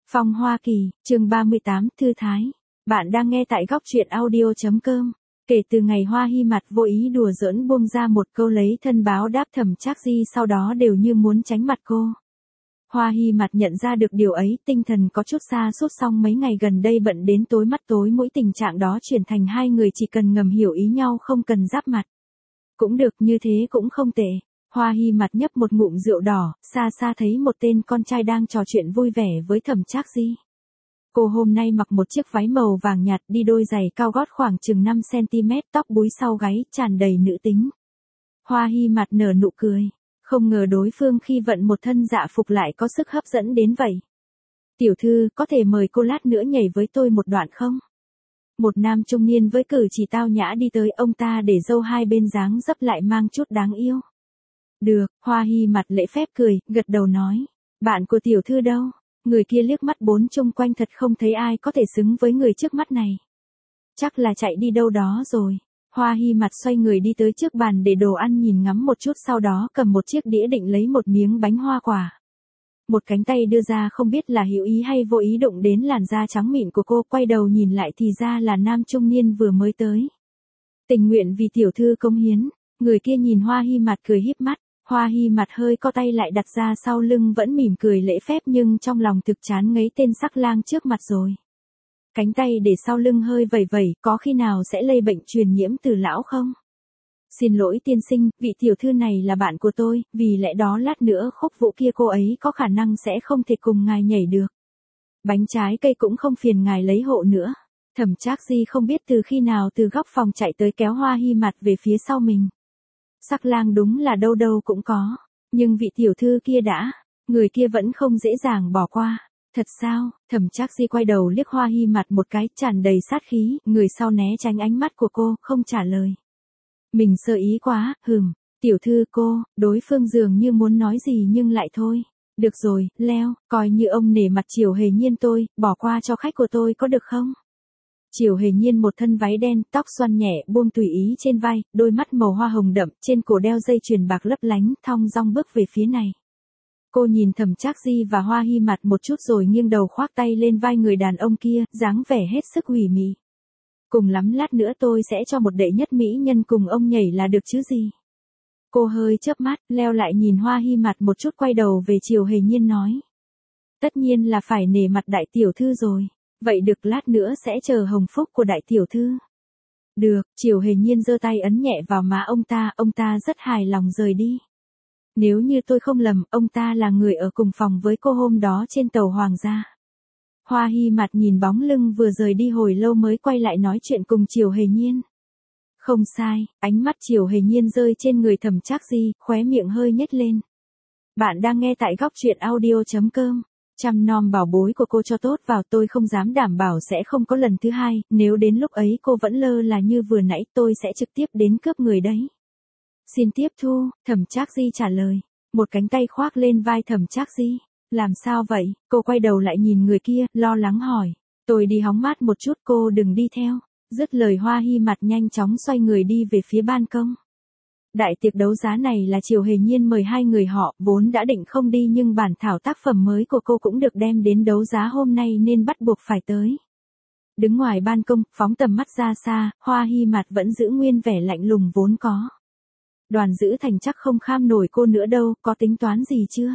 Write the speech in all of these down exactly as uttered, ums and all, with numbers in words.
Phong Hoa Kỳ, chương ba mươi tám, Thư Thái. Bạn đang nghe tại góc truyện audio.com. Kể từ ngày Hoa Hy Mặt vô ý đùa giỡn buông ra một câu lấy thân báo đáp Thẩm Trác Di sau đó đều như muốn tránh mặt cô. Hoa Hy Mặt nhận ra được điều ấy, tinh thần có chút sa sút, xong mấy ngày gần đây bận đến tối mắt tối mũi, tình trạng đó chuyển thành hai người chỉ cần ngầm hiểu ý nhau không cần giáp mặt. Cũng được, như thế cũng không tệ. Hoa Hy Mặt nhấp một ngụm rượu đỏ, xa xa thấy một tên con trai đang trò chuyện vui vẻ với Thẩm Trác Di. Cô hôm nay mặc một chiếc váy màu vàng nhạt, đi đôi giày cao gót khoảng chừng năm xăng ti mét, tóc búi sau gáy, tràn đầy nữ tính. Hoa Hy Mặt nở nụ cười, không ngờ đối phương khi vận một thân dạ phục lại có sức hấp dẫn đến vậy. Tiểu thư, có thể mời cô lát nữa nhảy với tôi một đoạn không? Một nam trung niên với cử chỉ tao nhã đi tới, ông ta để râu hai bên dáng dấp lại mang chút đáng yêu. Được, Hoa Hy Mặt lễ phép cười, gật đầu nói. Bạn của tiểu thư đâu? Người kia liếc mắt bốn chung quanh, thật không thấy ai có thể xứng với người trước mắt này. Chắc là chạy đi đâu đó rồi. Hoa Hy Mặt xoay người đi tới trước bàn để đồ ăn, nhìn ngắm một chút sau đó cầm một chiếc đĩa định lấy một miếng bánh hoa quả. Một cánh tay đưa ra, không biết là hữu ý hay vô ý đụng đến làn da trắng mịn của cô, quay đầu nhìn lại thì ra là nam trung niên vừa mới tới. Tình nguyện vì tiểu thư cống hiến. Người kia nhìn Hoa Hy Mặt cười híp mắt. Hoa Hy Mặt hơi co tay lại đặt ra sau lưng, vẫn mỉm cười lễ phép nhưng trong lòng thực chán ngấy tên sắc lang trước mặt rồi. Cánh tay để sau lưng hơi vẩy vẩy, có khi nào sẽ lây bệnh truyền nhiễm từ lão không? Xin lỗi tiên sinh, vị tiểu thư này là bạn của tôi, vì lẽ đó lát nữa khúc vũ kia cô ấy có khả năng sẽ không thể cùng ngài nhảy được. Bánh trái cây cũng không phiền ngài lấy hộ nữa. Thẩm Trác Di không biết từ khi nào từ góc phòng chạy tới kéo Hoa Hy Mặt về phía sau mình. Sắc lang đúng là đâu đâu cũng có, nhưng vị tiểu thư kia đã, người kia vẫn không dễ dàng bỏ qua. Thật sao? Thẩm Trác Di quay đầu liếc Hoa Hy Mặt một cái, tràn đầy sát khí, người sau né tránh ánh mắt của cô, không trả lời. Mình sơ ý quá, hừm, tiểu thư cô, đối phương dường như muốn nói gì nhưng lại thôi. Được rồi, leo, coi như ông nể mặt Triều Hề Nhiên tôi, bỏ qua cho khách của tôi có được không? Triều Hề Nhiên một thân váy đen, tóc xoăn nhẹ, buông tùy ý trên vai, đôi mắt màu hoa hồng đậm, trên cổ đeo dây chuyền bạc lấp lánh, thong dong bước về phía này. Cô nhìn Thẩm Trác Di và Hoa Hy Mặt một chút rồi nghiêng đầu khoác tay lên vai người đàn ông kia, dáng vẻ hết sức ủy mị. Cùng lắm lát nữa tôi sẽ cho một đệ nhất mỹ nhân cùng ông nhảy là được chứ gì. Cô hơi chớp mắt, leo lại nhìn Hoa Hy Mặt một chút, quay đầu về Triều Hề Nhiên nói. Tất nhiên là phải nể mặt đại tiểu thư rồi. Vậy được, lát nữa sẽ chờ hồng phúc của đại tiểu thư. Được, Triều Hề Nhiên giơ tay ấn nhẹ vào má ông ta, ông ta rất hài lòng rời đi. Nếu như tôi không lầm, ông ta là người ở cùng phòng với cô hôm đó trên tàu Hoàng gia. Hoa Hy Mặt nhìn bóng lưng vừa rời đi hồi lâu mới quay lại nói chuyện cùng Triều Hề Nhiên. Không sai, ánh mắt Triều Hề Nhiên rơi trên người Thẩm Trác Di, khóe miệng hơi nhếch lên. Bạn đang nghe tại góc truyện audio.com. Chăm nom bảo bối của cô cho tốt vào, tôi không dám đảm bảo sẽ không có lần thứ hai, nếu đến lúc ấy cô vẫn lơ là như vừa nãy tôi sẽ trực tiếp đến cướp người đấy. Xin tiếp thu, Thẩm Trác Di trả lời, một cánh tay khoác lên vai Thẩm Trác Di. Làm sao vậy? Cô quay đầu lại nhìn người kia, lo lắng hỏi. Tôi đi hóng mát một chút, cô đừng đi theo. Dứt lời Hoa Hy Mặt nhanh chóng xoay người đi về phía ban công. Đại tiệc đấu giá này là Triều Hề Nhiên mời hai người họ, vốn đã định không đi nhưng bản thảo tác phẩm mới của cô cũng được đem đến đấu giá hôm nay nên bắt buộc phải tới. Đứng ngoài ban công, phóng tầm mắt ra xa, Hoa Hy Mặt vẫn giữ nguyên vẻ lạnh lùng vốn có. Đoàn Dữ Thành chắc không kham nổi cô nữa đâu, có tính toán gì chưa?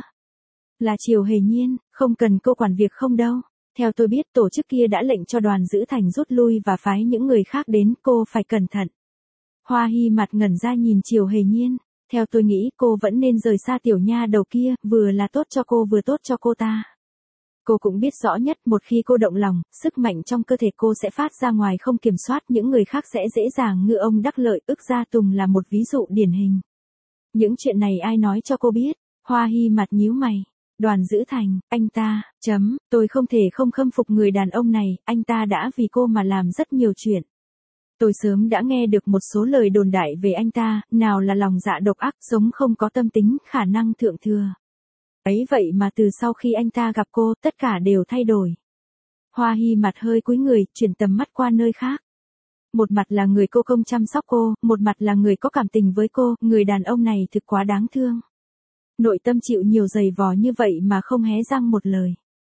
Là Triều Hề Nhiên, không cần cô quản việc không đâu. Theo tôi biết tổ chức kia đã lệnh cho Đoàn Dữ Thành rút lui và phái những người khác đến, cô phải cẩn thận. Hoa Hy Mặt ngẩn ra nhìn Triều Hề Nhiên, theo tôi nghĩ cô vẫn nên rời xa tiểu nha đầu kia, vừa là tốt cho cô vừa tốt cho cô ta. Cô cũng biết rõ nhất, một khi cô động lòng, sức mạnh trong cơ thể cô sẽ phát ra ngoài không kiểm soát, những người khác sẽ dễ dàng ngư ông đắc lợi, ức gia Tùng là một ví dụ điển hình. Những chuyện này ai nói cho cô biết? Hoa Hy Mặt nhíu mày. Đoàn Dữ Thành, anh ta, chấm, tôi không thể không khâm phục người đàn ông này, anh ta đã vì cô mà làm rất nhiều chuyện. Tôi sớm đã nghe được một số lời đồn đại về anh ta, nào là lòng dạ độc ác, sống không có tâm tính, khả năng thượng thừa. Ấy vậy mà từ sau khi anh ta gặp cô, tất cả đều thay đổi. Hoa Hy Mặt hơi cúi người, chuyển tầm mắt qua nơi khác. Một mặt là người cô công chăm sóc cô, một mặt là người có cảm tình với cô, người đàn ông này thực quá đáng thương. Nội tâm chịu nhiều giày vò như vậy mà không hé răng một lời.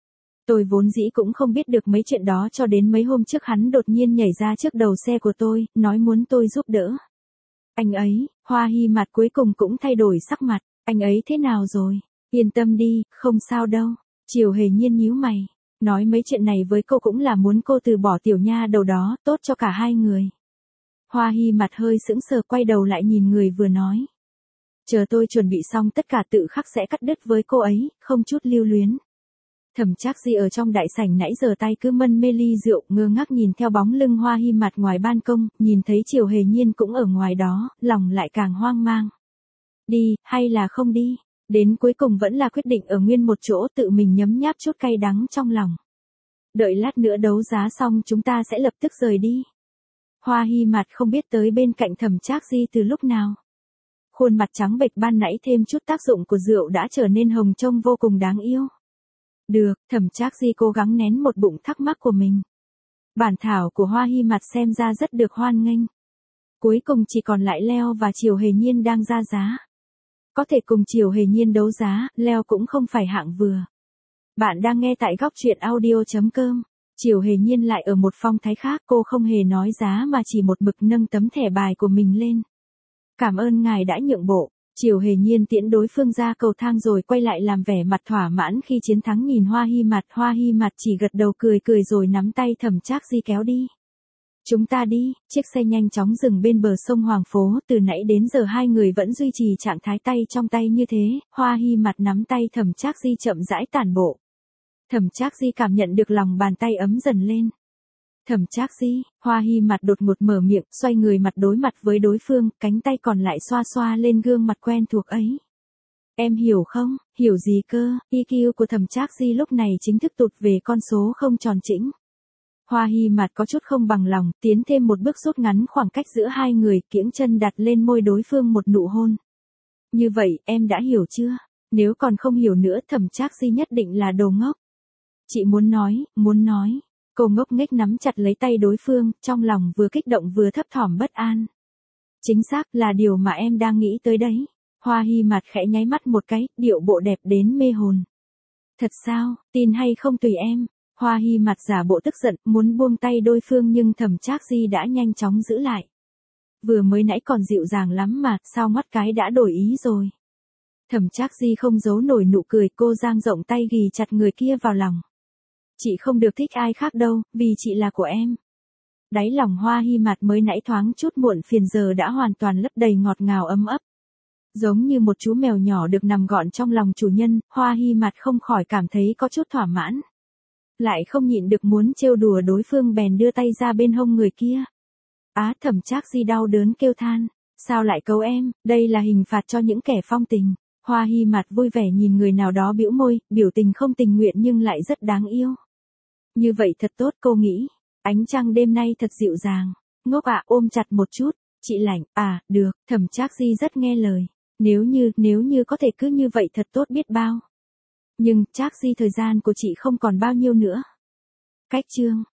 Tôi vốn dĩ cũng không biết được mấy chuyện đó cho đến mấy hôm trước hắn đột nhiên nhảy ra trước đầu xe của tôi, nói muốn tôi giúp đỡ. Anh ấy, Hoa Hy mặt cuối cùng cũng thay đổi sắc mặt, anh ấy thế nào rồi? Yên tâm đi, không sao đâu. Triều Hề Nhiên nhíu mày, nói mấy chuyện này với cô cũng là muốn cô từ bỏ tiểu nha đầu đó, tốt cho cả hai người. Hoa Hy mặt hơi sững sờ quay đầu lại nhìn người vừa nói. Chờ tôi chuẩn bị xong tất cả tự khắc sẽ cắt đứt với cô ấy, không chút lưu luyến. Thẩm Trác Di ở trong đại sảnh nãy giờ tay cứ mân mê ly rượu, ngơ ngác nhìn theo bóng lưng Hoa Hy mặt ngoài ban công, nhìn thấy Triều Hề Nhiên cũng ở ngoài đó, lòng lại càng hoang mang. Đi, hay là không đi? Đến cuối cùng vẫn là quyết định ở nguyên một chỗ tự mình nhấm nháp chút cay đắng trong lòng. Đợi lát nữa đấu giá xong chúng ta sẽ lập tức rời đi. Hoa Hy mặt không biết tới bên cạnh Thẩm Trác Di từ lúc nào. Khuôn mặt trắng bệch ban nãy thêm chút tác dụng của rượu đã trở nên hồng trông vô cùng đáng yêu. Được, Thẩm Trác Di cố gắng nén một bụng thắc mắc của mình. Bản thảo của Hoa Hy mặt xem ra rất được hoan nghênh. Cuối cùng chỉ còn lại Leo và Triều Hề Nhiên đang ra giá. Có thể cùng Triều Hề Nhiên đấu giá, Leo cũng không phải hạng vừa. Bạn đang nghe tại góc truyện audio chấm com. Triều Hề Nhiên lại ở một phong thái khác, cô không hề nói giá mà chỉ một mực nâng tấm thẻ bài của mình lên. Cảm ơn ngài đã nhượng bộ. Triều Hề Nhiên tiễn đối phương ra cầu thang rồi quay lại làm vẻ mặt thỏa mãn khi chiến thắng nhìn Hoa Hy mặt. Hoa Hy mặt chỉ gật đầu cười cười rồi nắm tay Thẩm Trác Di kéo đi. Chúng ta đi, chiếc xe nhanh chóng dừng bên bờ sông Hoàng Phố, từ nãy đến giờ hai người vẫn duy trì trạng thái tay trong tay như thế, Hoa Hy mặt nắm tay Thẩm Trác Di chậm rãi tản bộ. Thẩm Trác Di cảm nhận được lòng bàn tay ấm dần lên. Thẩm Trác Di, Hoa Hy mặt đột ngột mở miệng, xoay người mặt đối mặt với đối phương, cánh tay còn lại xoa xoa lên gương mặt quen thuộc ấy. Em hiểu không, hiểu gì cơ, i kiu của Thẩm Trác Di lúc này chính thức tụt về con số không tròn chỉnh. Hoa Hy mặt có chút không bằng lòng, tiến thêm một bước rút ngắn khoảng cách giữa hai người, kiễng chân đặt lên môi đối phương một nụ hôn. Như vậy, em đã hiểu chưa? Nếu còn không hiểu nữa Thẩm Trác Di nhất định là đồ ngốc. Chị muốn nói, muốn nói. Cô ngốc nghếch nắm chặt lấy tay đối phương, trong lòng vừa kích động vừa thấp thỏm bất an. Chính xác là điều mà em đang nghĩ tới đấy. Hoa Hy mặt khẽ nháy mắt một cái, điệu bộ đẹp đến mê hồn. Thật sao, tin hay không tùy em. Hoa Hy mặt giả bộ tức giận, muốn buông tay đối phương nhưng Thẩm Trác Di đã nhanh chóng giữ lại. Vừa mới nãy còn dịu dàng lắm mà, sao mắt cái đã đổi ý rồi. Thẩm Trác Di không giấu nổi nụ cười, cô dang rộng tay ghì chặt người kia vào lòng. Chị không được thích ai khác đâu, vì chị là của em. Đáy lòng Hoa Hy mặt mới nãy thoáng chút muộn phiền giờ đã hoàn toàn lấp đầy ngọt ngào ấm ấp. Giống như một chú mèo nhỏ được nằm gọn trong lòng chủ nhân, Hoa Hy mặt không khỏi cảm thấy có chút thỏa mãn. Lại không nhịn được muốn trêu đùa đối phương bèn đưa tay ra bên hông người kia. Á, Thẩm Trác Di đau đớn kêu than, sao lại cấu em, đây là hình phạt cho những kẻ phong tình. Hoa Hy mặt vui vẻ nhìn người nào đó bĩu môi, biểu tình không tình nguyện nhưng lại rất đáng yêu. Như vậy thật tốt cô nghĩ, ánh trăng đêm nay thật dịu dàng, ngốc ạ ôm chặt một chút, chị lạnh, à, được, Thẩm Trác Di rất nghe lời, nếu như, nếu như có thể cứ như vậy thật tốt biết bao. Nhưng, Trác Di thời gian của chị không còn bao nhiêu nữa. Cách chương.